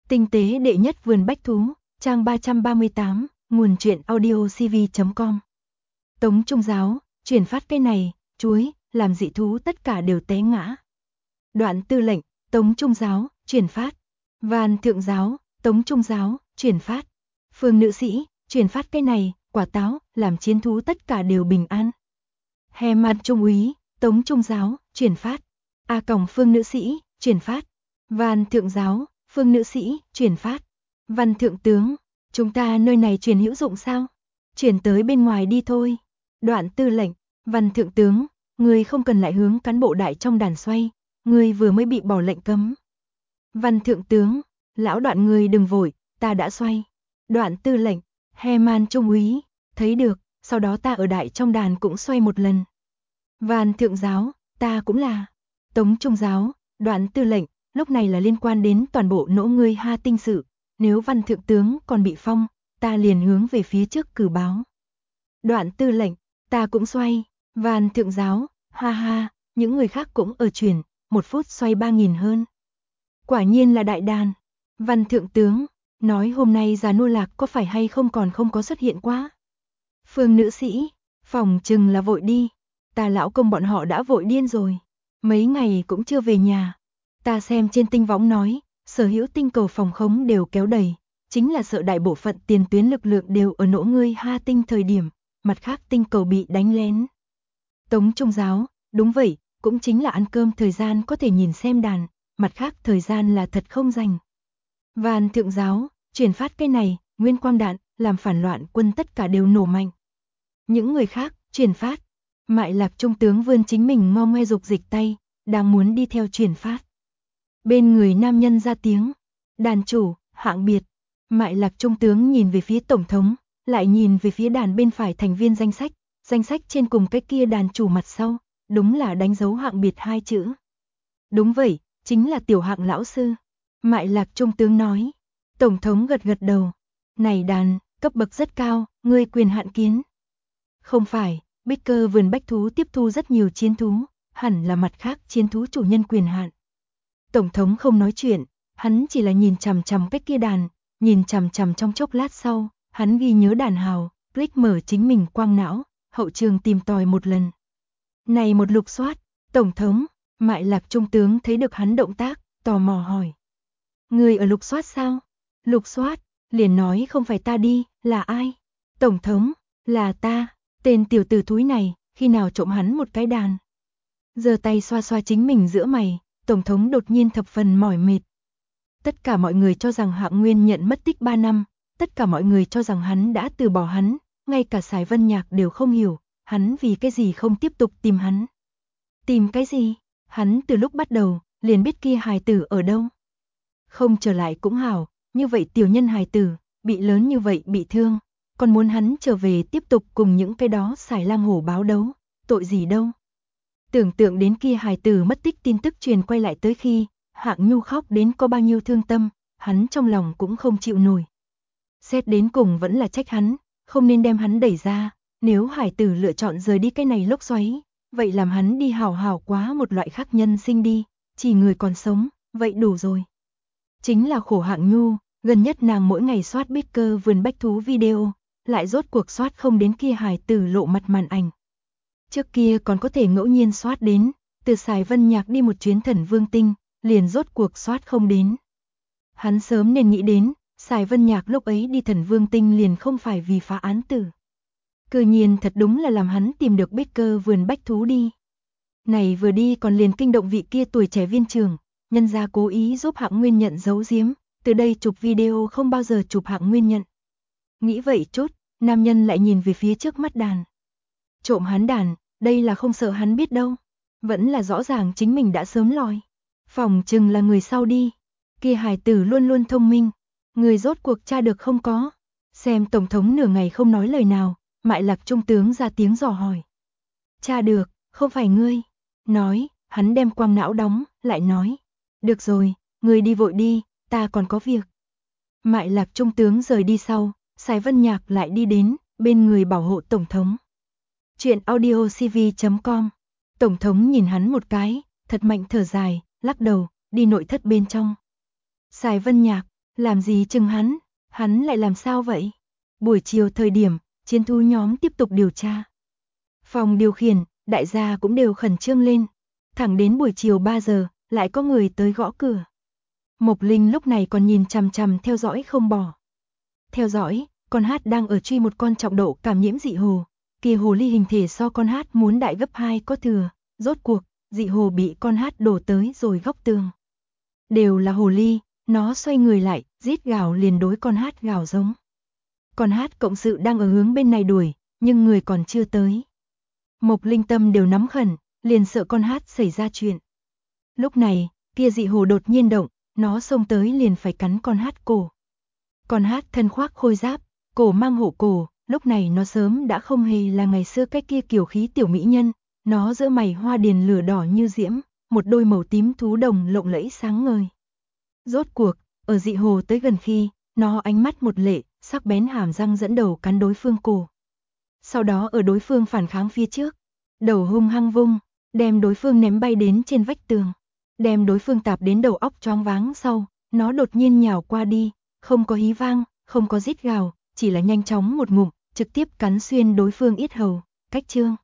Tinh tế đệ nhất vườn bách thú, trang 338, nguồn truyện audiocv.com. Tống Trung Giáo, chuyển phát cây này, chuối, làm dị thú tất cả đều té ngã. Đoạn Tư lệnh, Tống Trung Giáo, chuyển phát. Van Thượng Giáo, Tống Trung Giáo, chuyển phát. Phương Nữ Sĩ, chuyển phát cây này, quả táo, làm chiến thú tất cả đều bình an. Hè Mặt Trung Úy, Tống Trung Giáo, chuyển phát. A Còng Phương Nữ Sĩ, chuyển phát. Van Thượng Giáo, Phương Nữ Sĩ, chuyển phát. Văn Thượng Tướng, chúng ta nơi này truyền hữu dụng sao? Chuyển tới bên ngoài đi thôi. Đoạn Tư lệnh, Văn Thượng Tướng, người không cần lại hướng cán bộ đại trong đàn xoay, người vừa mới bị bỏ lệnh cấm. Văn Thượng Tướng, lão Đoạn người đừng vội, ta đã xoay. Đoạn Tư lệnh, Hè Man Trung Úy, thấy được, sau đó ta ở đại trong đàn cũng xoay một lần. Van Thượng Giáo, ta cũng là. Tống Trung Giáo, Đoạn Tư lệnh, lúc này là liên quan đến toàn bộ nỗ ngươi Ha Tinh sự, nếu Văn Thượng Tướng còn bị phong, ta liền hướng về phía trước cử báo. Đoạn Tư lệnh, ta cũng xoay. Van Thượng Giáo, ha ha, những người khác cũng ở chuyển, 1 phút xoay 3.000 hơn. Quả nhiên là đại đàn. Văn Thượng Tướng, nói hôm nay già nô lạc có phải hay không còn không có xuất hiện quá. Phương Nữ Sĩ, phòng chừng là vội đi, ta lão công bọn họ đã vội điên rồi, mấy ngày cũng chưa về nhà. Ta xem trên tinh võng nói, sở hữu tinh cầu phòng khống đều kéo đầy, chính là sợ đại bộ phận tiền tuyến lực lượng đều ở nỗ ngươi Ha Tinh thời điểm, mặt khác tinh cầu bị đánh lén. Tống Trung Giáo, đúng vậy, cũng chính là ăn cơm thời gian có thể nhìn xem đàn, mặt khác thời gian là thật không dành. Van Thượng Giáo, chuyển phát cái này, nguyên quang đạn, làm phản loạn quân tất cả đều nổ mạnh. Những người khác, chuyển phát. Mại Lạc Trung tướng vươn chính mình ngo ngoe dục dịch tay, đang muốn đi theo chuyển phát. Bên người nam nhân ra tiếng, đàn chủ, hạng biệt. Mại Lạc Trung tướng nhìn về phía tổng thống, lại nhìn về phía đàn bên phải thành viên danh sách trên cùng cái kia đàn chủ mặt sau, đúng là đánh dấu hạng biệt 2 chữ. Đúng vậy, chính là tiểu hạng lão sư. Mại Lạc Trung tướng nói. Tổng thống gật gật đầu. Này đàn, cấp bậc rất cao, ngươi quyền hạn kiến. Không phải, Baker vườn bách thú tiếp thu rất nhiều chiến thú, hẳn là mặt khác chiến thú chủ nhân quyền hạn. Tổng thống không nói chuyện, hắn chỉ là nhìn chằm chằm cái kia đàn, nhìn chằm chằm trong chốc lát sau, hắn ghi nhớ đàn hào, click mở chính mình quang não, hậu trường tìm tòi một lần. Này một lục soát, tổng thống, Mại Lạc Trung tướng thấy được hắn động tác, tò mò hỏi. Người ở lục soát sao? Lục soát, liền nói không phải ta đi, là ai? Tổng thống, là ta, tên tiểu tử thúi này, khi nào trộm hắn một cái đàn. Giơ tay xoa xoa chính mình giữa mày, tổng thống đột nhiên thập phần mỏi mệt. Tất cả mọi người cho rằng Hạng Nguyên nhận mất tích 3 năm, tất cả mọi người cho rằng hắn đã từ bỏ hắn, ngay cả Sài Vân Nhạc đều không hiểu, hắn vì cái gì không tiếp tục tìm hắn. Tìm cái gì? Hắn từ lúc bắt đầu, liền biết kia hài tử ở đâu. Không trở lại cũng hảo, như vậy tiểu nhân hài tử, bị lớn như vậy bị thương, còn muốn hắn trở về tiếp tục cùng những cái đó xài lang hổ báo đấu, tội gì đâu. Tưởng tượng đến kia hài tử mất tích tin tức truyền quay lại tới khi, Hạng Nhu khóc đến có bao nhiêu thương tâm, hắn trong lòng cũng không chịu nổi. Xét đến cùng vẫn là trách hắn, không nên đem hắn đẩy ra, nếu hài tử lựa chọn rời đi cái này lốc xoáy, vậy làm hắn đi hào hào quá một loại khác nhân sinh đi, chỉ người còn sống, vậy đủ rồi. Chính là khổ Hạng Nhu, gần nhất nàng mỗi ngày soát Baker vườn bách thú video, lại rốt cuộc soát không đến kia hài tử lộ mặt màn ảnh. Trước kia còn có thể ngẫu nhiên soát đến, từ Sài Vân Nhạc đi một chuyến Thần Vương Tinh, liền rốt cuộc soát không đến. Hắn sớm nên nghĩ đến, Sài Vân Nhạc lúc ấy đi Thần Vương Tinh liền không phải vì phá án tử. Cư nhiên thật đúng là làm hắn tìm được Baker vườn bách thú đi. Này vừa đi còn liền kinh động vị kia tuổi trẻ viên trưởng, nhân ra cố ý giúp Hạng Nguyên nhận giấu giếm, từ đây chụp video không bao giờ chụp Hạng Nguyên nhận. Nghĩ vậy chút, nam nhân lại nhìn về phía trước mắt đàn. Trộm hắn đàn, đây là không sợ hắn biết đâu, vẫn là rõ ràng chính mình đã sớm lòi. Phòng chừng là người sau đi, kia hài tử luôn luôn thông minh, người rốt cuộc tra được không có. Xem tổng thống nửa ngày không nói lời nào, Mại Lạc Trung tướng ra tiếng dò hỏi. Tra được, không phải ngươi. Nói, hắn đem quang não đóng, lại nói. Được rồi, ngươi đi vội đi, ta còn có việc. Mại Lạc Trung tướng rời đi sau, Sài Vân Nhạc lại đi đến, bên người bảo hộ tổng thống. Chuyện audiocv.com. Tổng thống nhìn hắn một cái, thật mạnh thở dài, lắc đầu, đi nội thất bên trong. Sài Vân Nhạc, Làm gì chừng hắn lại làm sao vậy? Buổi chiều thời điểm, chiến thú nhóm tiếp tục điều tra. Phòng điều khiển, đại gia cũng đều khẩn trương lên. Thẳng đến buổi chiều 3 giờ, lại có người tới gõ cửa. Mộc Linh lúc này còn nhìn chằm chằm theo dõi không bỏ. Theo dõi, con hát đang ở truy một con trọng độ cảm nhiễm dị hồ. Kia hồ ly hình thể so con hát muốn đại gấp 2 có thừa. Rốt cuộc, dị hồ bị con hát đổ tới rồi góc tường. Đều là hồ ly, nó xoay người lại, rít gào liền đối con hát gào giống. Con hát cộng sự đang ở hướng bên này đuổi, nhưng người còn chưa tới. Mộc Linh tâm đều nắm khẩn, liền sợ con hát xảy ra chuyện. Lúc này, kia dị hồ đột nhiên động, nó xông tới liền phải cắn con hát cổ. Con hát thân khoác khôi giáp, cổ mang hộ cổ, lúc này nó sớm đã không hề là ngày xưa cái kia kiều khí tiểu mỹ nhân, nó giữa mày hoa điền lửa đỏ như diễm, một đôi màu tím thú đồng lộng lẫy sáng ngời. Rốt cuộc, ở dị hồ tới gần khi, nó ánh mắt một lệ, sắc bén hàm răng dẫn đầu cắn đối phương cổ. Sau đó ở đối phương phản kháng phía trước, đầu hung hăng vung, đem đối phương ném bay đến trên vách tường, đem đối phương tạp đến đầu óc choáng váng sau, nó đột nhiên nhào qua đi, không có hí vang, không có rít gào, chỉ là nhanh chóng một ngụm, trực tiếp cắn xuyên đối phương yết hầu, cách chương.